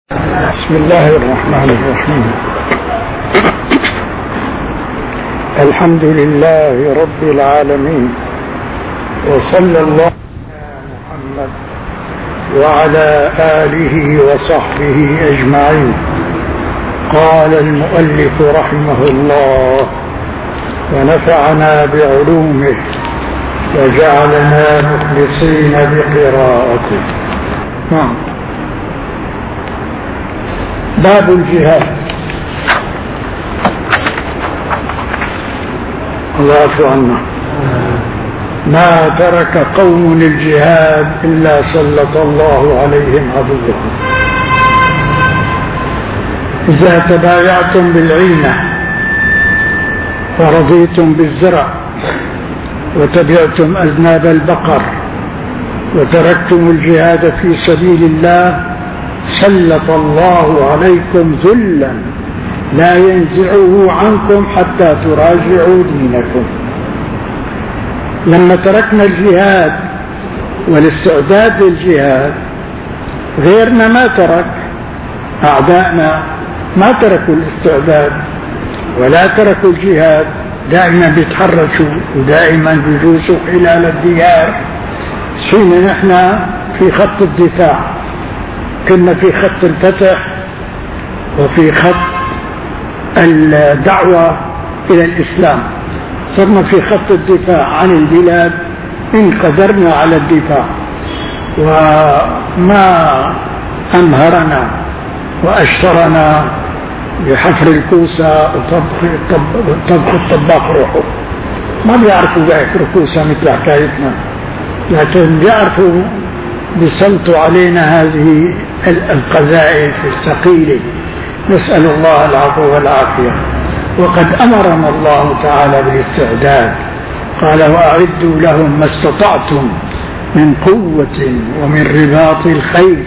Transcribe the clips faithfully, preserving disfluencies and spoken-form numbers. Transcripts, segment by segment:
بسم الله الرحمن الرحيم. الحمد لله رب العالمين، وصلى الله على محمد وعلى آله وصحبه أجمعين. قال المؤلف رحمه الله: ونفعنا بعلومه وجعلنا مخلصين بقراءته. نعم. باب الجهاد. الله يعفو عنا. ما ترك قوم الجهاد إلا سلط الله عليهم عدوهم. إذا تبايعتم بالعينة ورضيتم بالزرع وتبعتم أذناب البقر وتركتم الجهاد في سبيل الله سلط الله عليكم ذلا لا ينزعه عنكم حتى تراجعوا دينكم. لما تركنا الجهاد والاستعداد للجهاد، غيرنا ما ترك، أعدائنا ما تركوا الاستعداد ولا تركوا الجهاد، دائما بيتحرشوا ودائما بيجوسوا خلال الديار. فينا نحن في خط الدفاع، كنا في خط الفتح وفي خط الدعوة إلى الإسلام، صرنا في خط الدفاع عن البلاد إن قدرنا على الدفاع. وما أمهرنا وأشترنا بحفر الكوسة وطبخ الطباخ روحه، ما بيعرفوا بيحفروا كوسة مثل حكايتنا، لكن بيعرفوا بيسلطوا علينا هذه القذائف الثقيلة. نسأل الله العفو والعافية. وقد أمرنا الله تعالى بالاستعداد، قال: وأعدوا لهم ما استطعتم من قوة ومن رباط الخيل.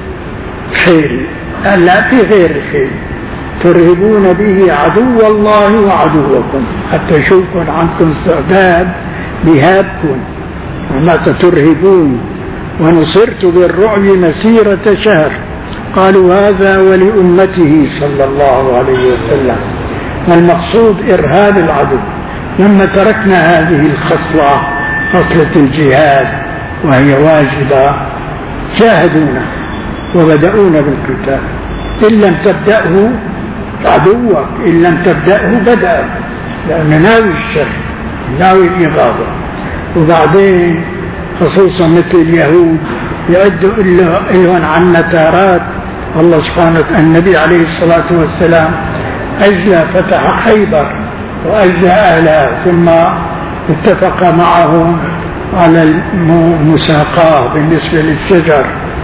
خيل لا في غير الخيل، ترهبون به عدو الله وعدوكم، حتى يشوفون عندكم استعداد بهابكم وما ترهبون. ونصرت بالرعب مسيرة شهر. قالوا: هذا ولأمته صلى الله عليه وسلم. والمقصود إرهاب العدو. لما تركنا هذه الخصلة، خصلة الجهاد وهي واجبة، جاهدونا وبدأونا بالقتال. إن لم تبدأه عدوك، إن لم تبدأه بدأ، لأنه ناوي الشر، ناوي الإغاظة. وبعدين خصوصا مثل اليهود يعدوا إلهن عن نتارات. الله سبحانه النبي عليه الصلاة والسلام أجلى فتح خيبر وأجلى أهلها، ثم اتفق معهم على المساقاة بالنسبة للشجر،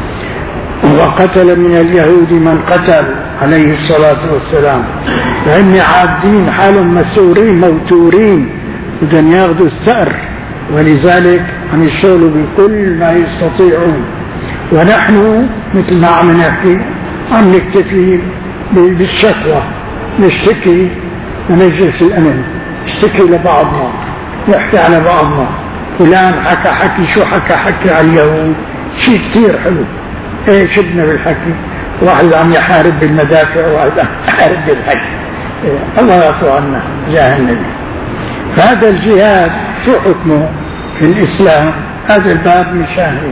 وقتل من اليهود من قتل عليه الصلاة والسلام، لأن عابدين حالهم مسورين موتورين بدهم ياخذوا الثأر، ولذلك عم يشتغلوا بكل ما يستطيعون. ونحن مثل ما عم نحكي عم نكتفي بالشكوى، نشتكي لمجلس الأمن، نشتكي لبعضنا، نحكي على بعضنا. فلان حكى حكي، شو حكى حكي على اليهود، شيء كتير حلو. ايه شدنا بالحكي، واحد عم يحارب بالمدافع وواحد عم يحارب بالحكي. إيه الله يعفو عنا جاه النبي. فهذا الجهاد شو حكمه في الإسلام؟ هذا الباب مشاهد.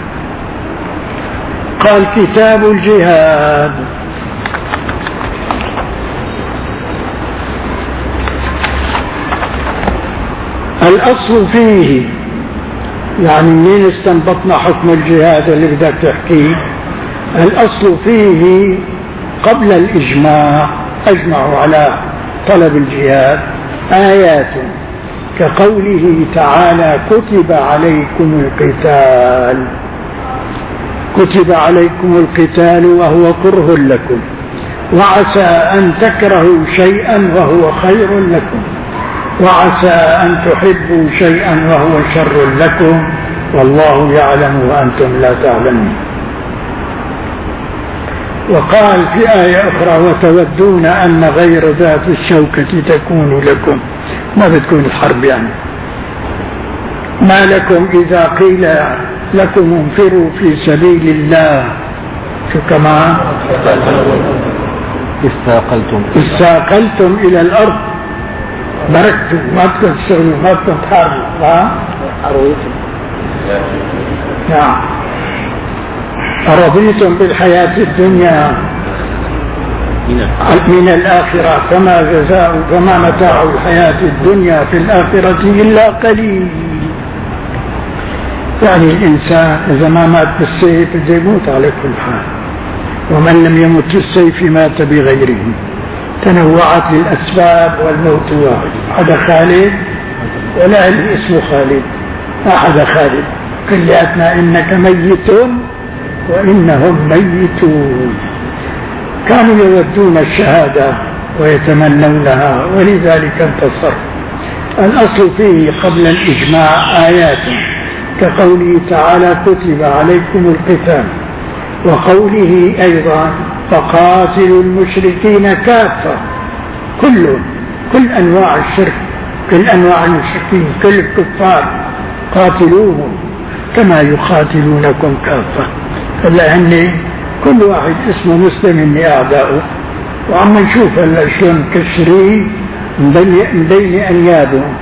قال: كتاب الجهاد. الأصل فيه، يعني منين استنبطنا حكم الجهاد اللي بدك تحكيه؟ الأصل فيه قبل الإجماع، أجمعوا على طلب الجهاد آيات كقوله تعالى: كتب عليكم القتال. كتب عليكم القتال وهو كره لكم، وعسى أن تكرهوا شيئا وهو خير لكم، وعسى أن تحبوا شيئا وهو شر لكم، والله يعلم وأنتم لا تعلمون. وقال في آية أخرى: وتودون أن غير ذات الشوكة تكون لكم. ما بتكون الحرب يعني. ما لكم إذا قيل لكم انفروا في سبيل الله شو كمان؟ استاقلتم استاقلتم إلى الأرض، بركتوا، ما بدكم تشتغلوا، ما بدكم تحاربوا. نعم. أرضيتم بالحياة الدنيا من الآخرة فما جزاء فما متاع الحياة الدنيا في الآخرة إلا قليل. يعني الإنسان إذا ما مات بالسيف بده يموت على كل حال، ومن لم يمت بالسيف مات بغيره. تنوعت الأسباب والموت واحد. هذا خالد ولا اللي اسمه خالد، ما حدا خالد. كلياتنا إنك ميت وإنهم ميتون. كانوا يودون الشهادة ويتمنونها ولذلك انتصر. الأصل فيه قبل الإجماع آيات كقوله تعالى كتب عليكم القتال، وقوله أيضا فقاتلوا المشركين كافة، كل كل أنواع الشرك، كل أنواع المشركين، كل الكفار قاتلوهم كما يقاتلونكم كافة. إلا أن كل واحد اسمه مسلم إني أعداؤه، وعم نشوف هلا شلون مكشرين من بين أنيابهم.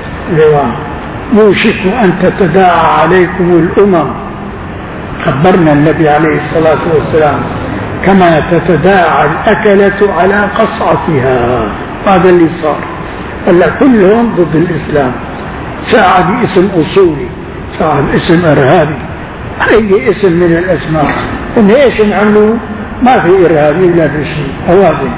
يوشك أن تتداعى عليكم الأمم، خبرنا النبي عليه الصلاة والسلام كما تتداعى الأكلة على قصعتها. هذا اللي صار هلا، كلهم ضد الإسلام، ساعة باسم أصولي، ساعة باسم إرهابي، أي اسم من الأسماء. إن إيش نعملوا؟ ما في إرهابي إلا بشيء أوازن.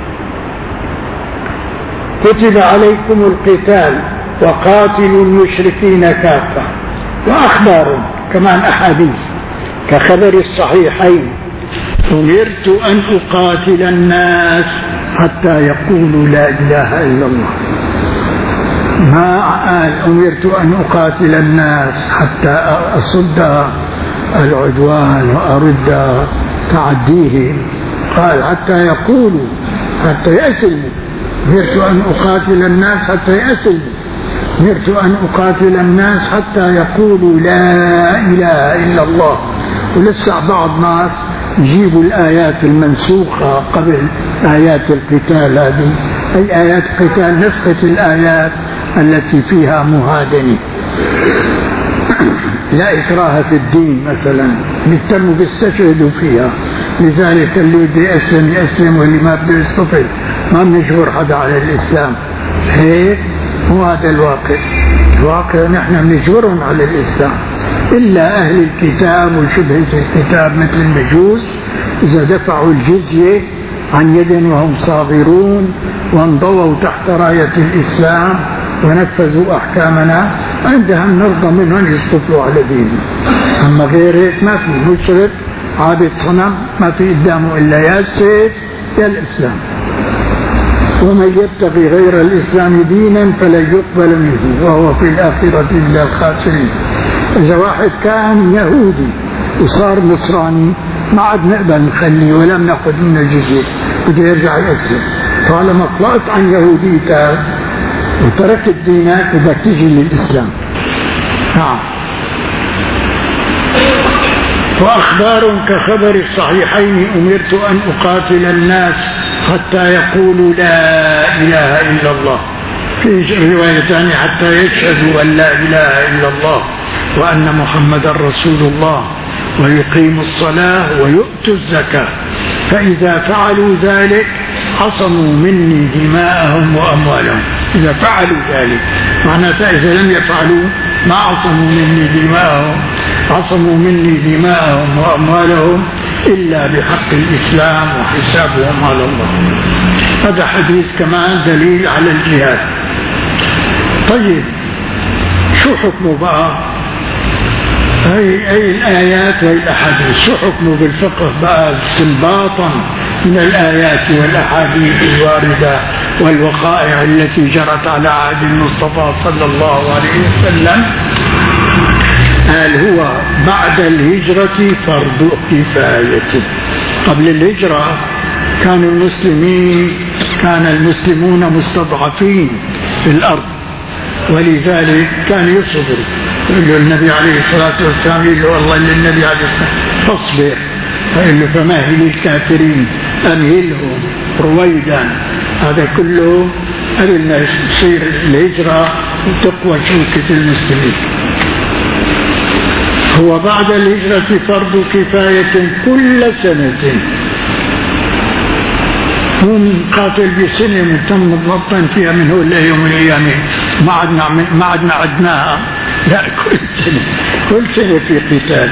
كتب عليكم القتال وقاتلوا المشركين كافة. وأخبار كمان أحاديث كخبر الصحيحين أمرت أن أقاتل الناس حتى يقولوا لا إله إلا الله. ما قال أمرت أن أقاتل الناس حتى أصد العدوان وأرد تعديهم، قال حتى يقولوا، حتى يأسلموا. أمرت أن أقاتل الناس حتى يأسلموا، أمرت أن أقاتل الناس حتى يقولوا لا إله إلا الله. ولسه بعض ناس يجيبوا الآيات المنسوخة قبل آيات القتال هذه، أي آيات القتال نسخت الآيات التي فيها مهادنة. لا إكراه في الدين مثلا، بيهتموا بيستشهدوا فيها. لذلك اللي بده يسلم يسلم، واللي ما بده يستطيع ما بنجبر حدا على الإسلام. هيك هو هذا الواقع. الواقع نحن بنجبرهم على الإسلام، إلا أهل الكتاب وشبهة الكتاب مثل المجوس، إذا دفعوا الجزية عن يد وهم صاغرون وانضووا تحت راية الإسلام ونفذوا أحكامنا، عندهم نرضى منهم يستطلوا على دينهم. أما غير هيك ما في. مشرك عابد صنم ما في قدامه إلا يا السيف يا الإسلام. ومن يبتغي غير الإسلام دينا فلن يقبل منه وهو في الآخرة من الخاسرين. إذا واحد كان يهودي وصار نصراني ما عاد نقبل نخليه ولا بناخذ منه الجزية، بده يرجع يسلم. طالما طلعت عن يهوديتك وتركت دينك بدك تجي للإسلام. نعم. وأخبار كخبر الصحيحين أمرت أن أقاتل الناس حتى يقولوا لا إله إلا الله. في رواية ثانية حتى يشهدوا أن لا إله إلا الله وأن محمد رسول الله ويقيموا الصلاة ويؤتوا الزكاة، فإذا فعلوا ذلك عصموا مني دماءهم وأموالهم. إذا فعلوا ذلك معناته إذا لم يفعلوا ما عصموا مني دماءهم، عصموا مني دماءهم وأموالهم إلا بحق الإسلام وحسابهم على الله. هذا حديث كمان دليل على الجهاد. طيب شو حكمه بقى؟ هي أي الآيات والأحاديث شو حكمه بالفقه بقى استنباطا من الآيات والأحاديث الواردة والوقائع التي جرت على عهد المصطفى صلى الله عليه وسلم؟ قال هو بعد الهجرة فرض كفاية. قبل الهجرة كانوا المسلمين كان المسلمون مستضعفين في الأرض، ولذلك كان يصبر. يقول له النبي عليه الصلاة والسلام، يقول له والله للنبي عليه الصلاة والسلام فاصبر فقال له فمهل الكافرين أمهلهم رويدا. هذا كله قبل ما تصير الهجرة وتقوى شوكة المسلمين. هو بعد الهجرة فرض كفاية كل سنة. مو قاتل بسنة متم مضبطا فيها من هو الله يوم الأيام ما عدنا ما عدنا عدناها، لا كل سنة كل سنة في قتال.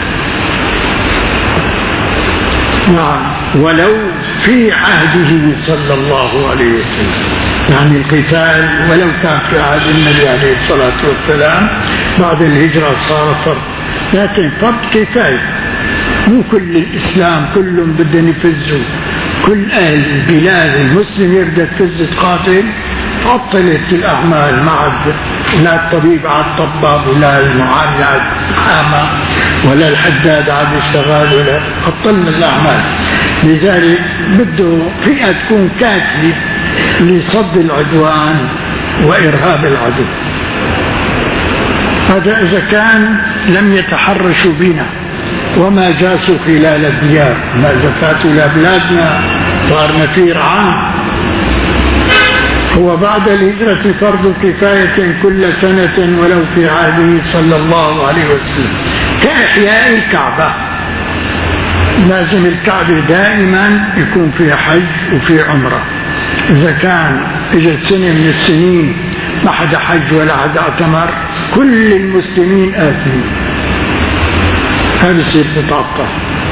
نعم ولو في عهده صلى الله عليه وسلم، يعني القتال ولو كان في عهد النبي عليه الصلاة والسلام بعد الهجرة صار فرض، لكن فرض كفاية. مو كل الإسلام كلهم بدهم يفزوا، كل أهل البلاد المسلم يبدأ تفز تقاتل، عطلت الأعمال، ما عاد لا الطبيب عاد طباب ولا المعامل عاد حامة ولا الحداد عاد يشتغل ولا عطلنا الأعمال. لذلك بده فئة تكون كافية لصد العدوان وإرهاب العدو. هذا إذا كان لم يتحرشوا بنا وما جاسوا خلال الديار، ما إذا فاتوا لبلادنا صار نفير عام. هو بعد الهجرة فرض كفاية كل سنة ولو في عهده صلى الله عليه وسلم، كإحياء الكعبة. لازم الكعبة دائما يكون فيها حج وفي عمرة. إذا كان اجت سنة من السنين ما حدا حج ولا حدا اعتمر، كل المسلمين آثمين. هذا يصير بتعطل.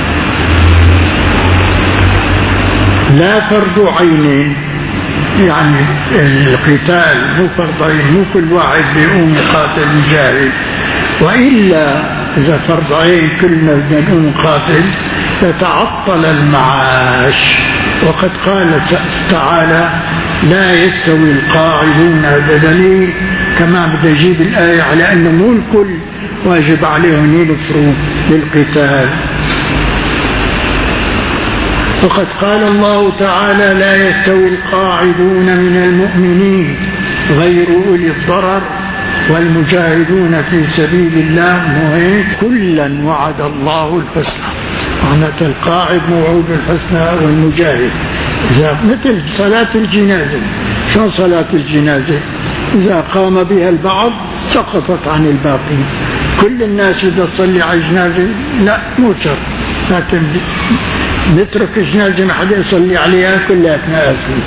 لا فرض عين، يعني القتال مو فرض عين، مو كل واحد بيقوم يقاتل يجاهد، وإلا إذا فرض عين كلنا بدنا نقوم نقاتل يتعطل المعاش. وقد قال تعالى لا يستوي القاعدون. هذا دليل كما بدي أجيب الآية على أنه مو الكل واجب عليهم ينفروا للقتال. وقد قال الله تعالى لا يستوي القاعدون من المؤمنين غير أولي الضرر والمجاهدون في سبيل الله كلا وعد الله الحسنى. معناته القاعد موعود بالحسنى والمجاهد. إذا مثل صلاة الجنازة، شو صلاة الجنازة؟ إذا قام بها البعض سقطت عن الباقين. كل الناس بدها تصلي على جنازة؟ لا مو شرط، لكن نترك جنازة ما حدا يصلي عليها كلها آثمين.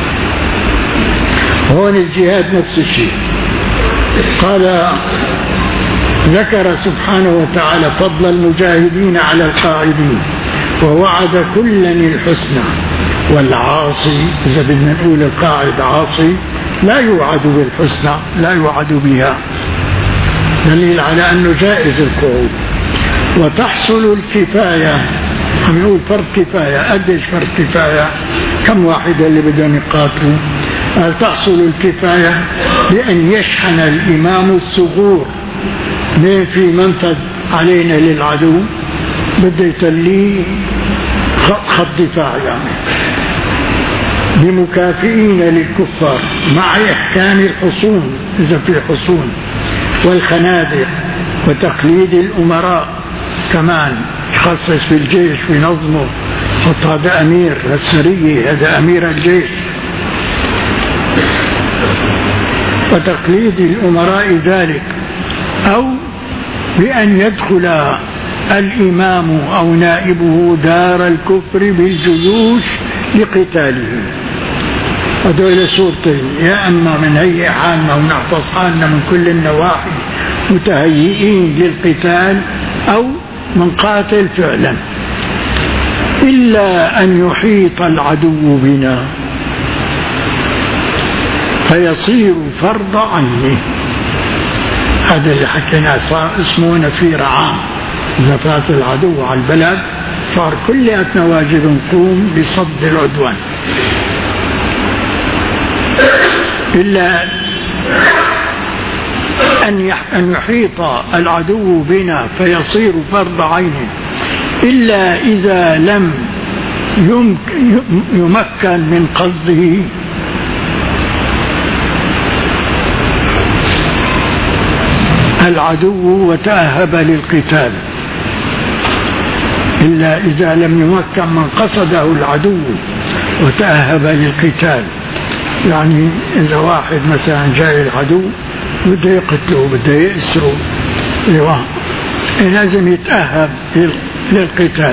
هون الجهاد نفس الشيء. قال ذكر سبحانه وتعالى فضل المجاهدين على القاعدين ووعد كلا الحسنى. والعاصي إذا بدنا نقول القاعد عاصي لا يوعد بالحسنى، لا يوعد بها، دليل على أنه جائز القعود. وتحصل الكفاية، عم يقول فرض كفاية. قديش فرض كفاية؟ كم واحد اللي بدهم يقاتلوا؟ تحصل الكفاية بأن يشحن الإمام الثغور من في منفذ علينا للعدو، بده يتليه خط دفاع، يعني بمكافئين للكفار مع إحكام الحصون إذا في حصون والخنادق وتقليد الأمراء. كمان يخصص في الجيش وينظمه، حط هذا أمير السرية، هذا أمير الجيش. وتقليد الأمراء ذلك، أو بأن يدخل الإمام أو نائبه دار الكفر بالجيوش لقتالهم. هذول صورتين، يا أما من هيئة عامة ونحفظ حالنا من كل النواحي متهيئين للقتال، أو من قاتل فعلا. إلا أن يحيط العدو بنا فيصير فرض عينه. هذا اللي حكينا صار اسمه نفير عام. إذا فات العدو على البلد صار كلياتنا واجب نقوم بصد العدوان. إلا أن يحيط العدو بنا فيصير فرض عين، إلا إذا لم يمكن من قصده العدو وتأهب للقتال. إلا إذا لم يمكن من قصده العدو وتأهب للقتال. يعني إذا واحد مثلا جاي العدو بده يقتله بده يأسره لازم يتأهب للقتال.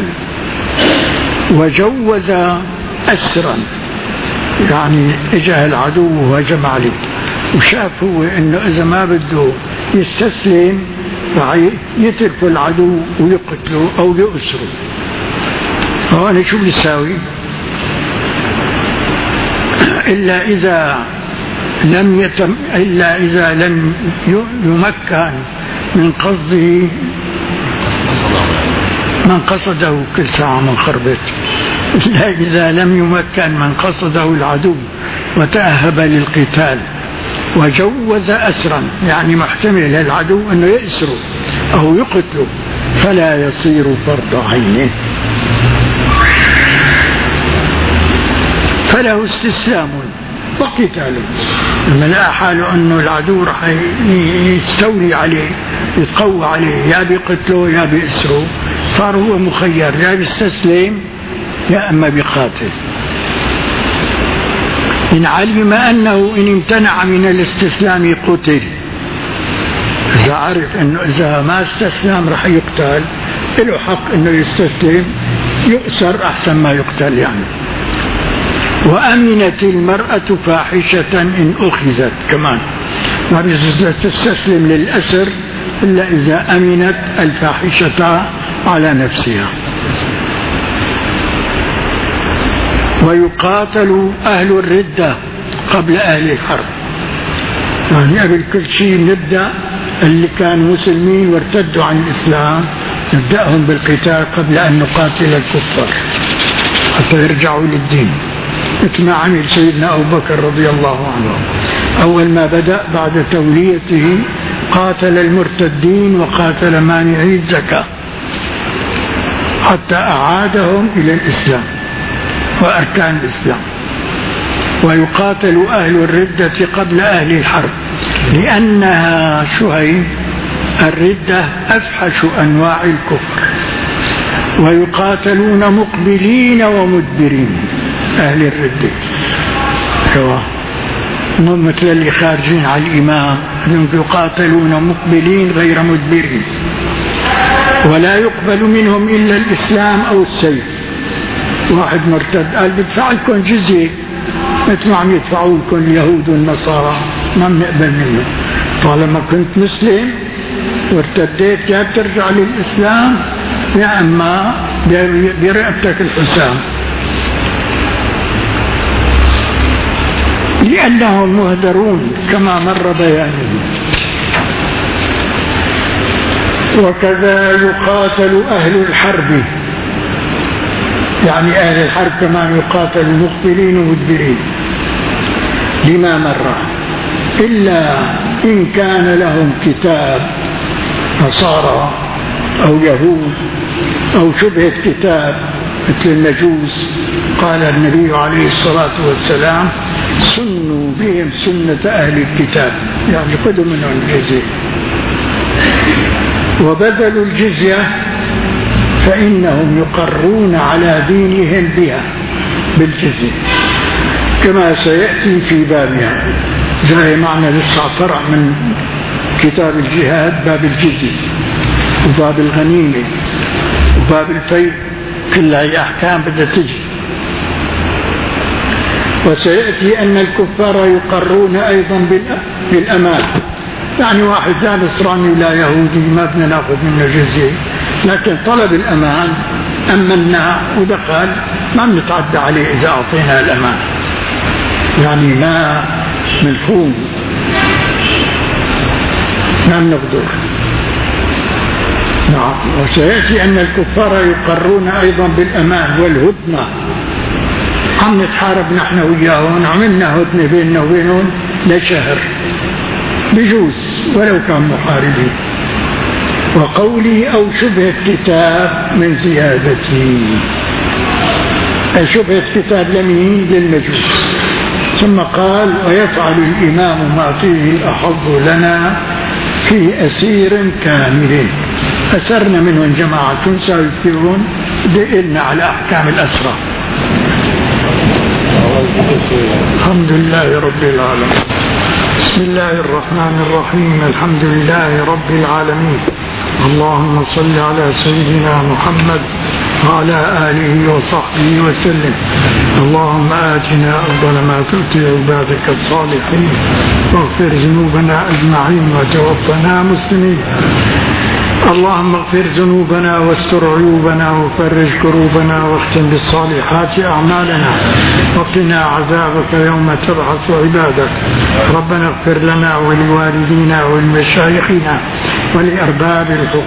وجوز أسرا، يعني اجاه العدو وهجم عليه وشاف هو انه اذا ما بده يستسلم راح يترك العدو ويقتله او يؤسره. هون شو بيساوي؟ الا اذا لم يتم الا اذا لم يمكن من قصده من قصده كل ساعة من خربت إلا إذا لم يمكن من قصده العدو وتأهب للقتال وجوز أسرا، يعني محتمل للعدو أنه يأسره أو يقتله، فلا يصير فرض عين، فله استسلام وقتاله. لما لقى حاله أنه العدو رح يستولي عليه يتقوى عليه، يا بيقتله يا بيأسره، صار هو مخير، يا بيستسلم يا أما بقاتل. إن علم أنه إن امتنع من الاستسلام قتل، إذا عرف أنه إذا ما استسلم رح يقتل، له حق أنه يستسلم، يؤسر أحسن ما يقتل يعني. وأمنت المرأة فاحشة إن أخذت، كمان ما بتستسلم للأسر إلا إذا أمنت الفاحشة على نفسها. ويقاتل أهل الردة قبل أهل الحرب، يعني قبل كل شيء نبدأ اللي كانوا مسلمين وارتدوا عن الإسلام نبدأهم بالقتال قبل أن نقاتل الكفار حتى يرجعوا للدين، مثل ما عمل سيدنا أبو بكر رضي الله عنه. أول ما بدأ بعد توليته قاتل المرتدين وقاتل مانعي الزكاة حتى أعادهم إلى الإسلام وأركان الإسلام. ويقاتل أهل الردة قبل أهل الحرب لأنها شهي الردة أفحش أنواع الكفر. ويقاتلون مقبلين ومدبرين، أهل الردة سواء مثل اللي خارجين على الإمام يقاتلون مقبلين غير مدبرين، ولا يقبل منهم إلا الإسلام أو السيف. واحد مرتد قال بدفع لكم جزية مثل ما عم يدفعوا لكم اليهود والنصارى، ما بنقبل منه. طالما كنت مسلم وارتديت يا بترجع للإسلام يا أما برقبتك الحسام، لأنهم مهدرون كما مر بيانه. وكذا يقاتل أهل الحرب، يعني أهل الحرب كمان يقاتل مقبلين ومدبرين لما مر، إلا إن كان لهم كتاب نصارى أو يهود أو شبهة كتاب مثل المجوس. قال النبي عليه الصلاة والسلام سنوا بهم سنة أهل الكتاب، يعني خذوا منهم الجزية. وبذلوا الجزية فإنهم يقرون على دينهم بها بالجزية كما سيأتي في بابها، زي معنى لسه فرع من كتاب الجهاد باب الجزية وباب الغنيمة وباب الفيء، كلها أحكام بدها تجي. وسيأتي أن الكفار يقرون أيضا بالأمان، يعني واحد لا نصراني ولا يهودي ما بدنا ناخذ منه جزية، لكن طلب الأمان أمنا ودخل ما بنتعدى عليه إذا أعطينا الأمان، يعني ما منخون ما بنقدر. نعم. وسيأتي أن الكفار يقرون أيضا بالأمان والهدنة، عم نتحارب نحن وياهم، عملنا هدنة بيننا وبينهم لشهر بجوز ولو كان محاربين. وقولي أو شبهة كتاب من زيادتي، أي شبهة كتاب لمين؟ للمجوس. ثم قال ويفعل الإمام ما فيه الأحظ لنا في أسير كامل. أسرنا منهم جماعة سيكون دقلنا على أحكام الأسرى. الحمد لله رب العالمين. بسم الله الرحمن الرحيم. الحمد لله رب العالمين. اللهم صل على سيدنا محمد وعلى آله وصحبه وسلم. اللهم آتنا أفضل ما تؤتي عبادك الصالحين واغفر ذنوبنا أجمعين وتوفنا مسلمين. اللهم اغفر ذنوبنا واستر عيوبنا وفرج كروبنا واختم بالصالحات أعمالنا وقنا عذابك يوم تبعث عبادك. ربنا اغفر لنا ولوالدينا ولمشايخنا ولأرباب الحقوق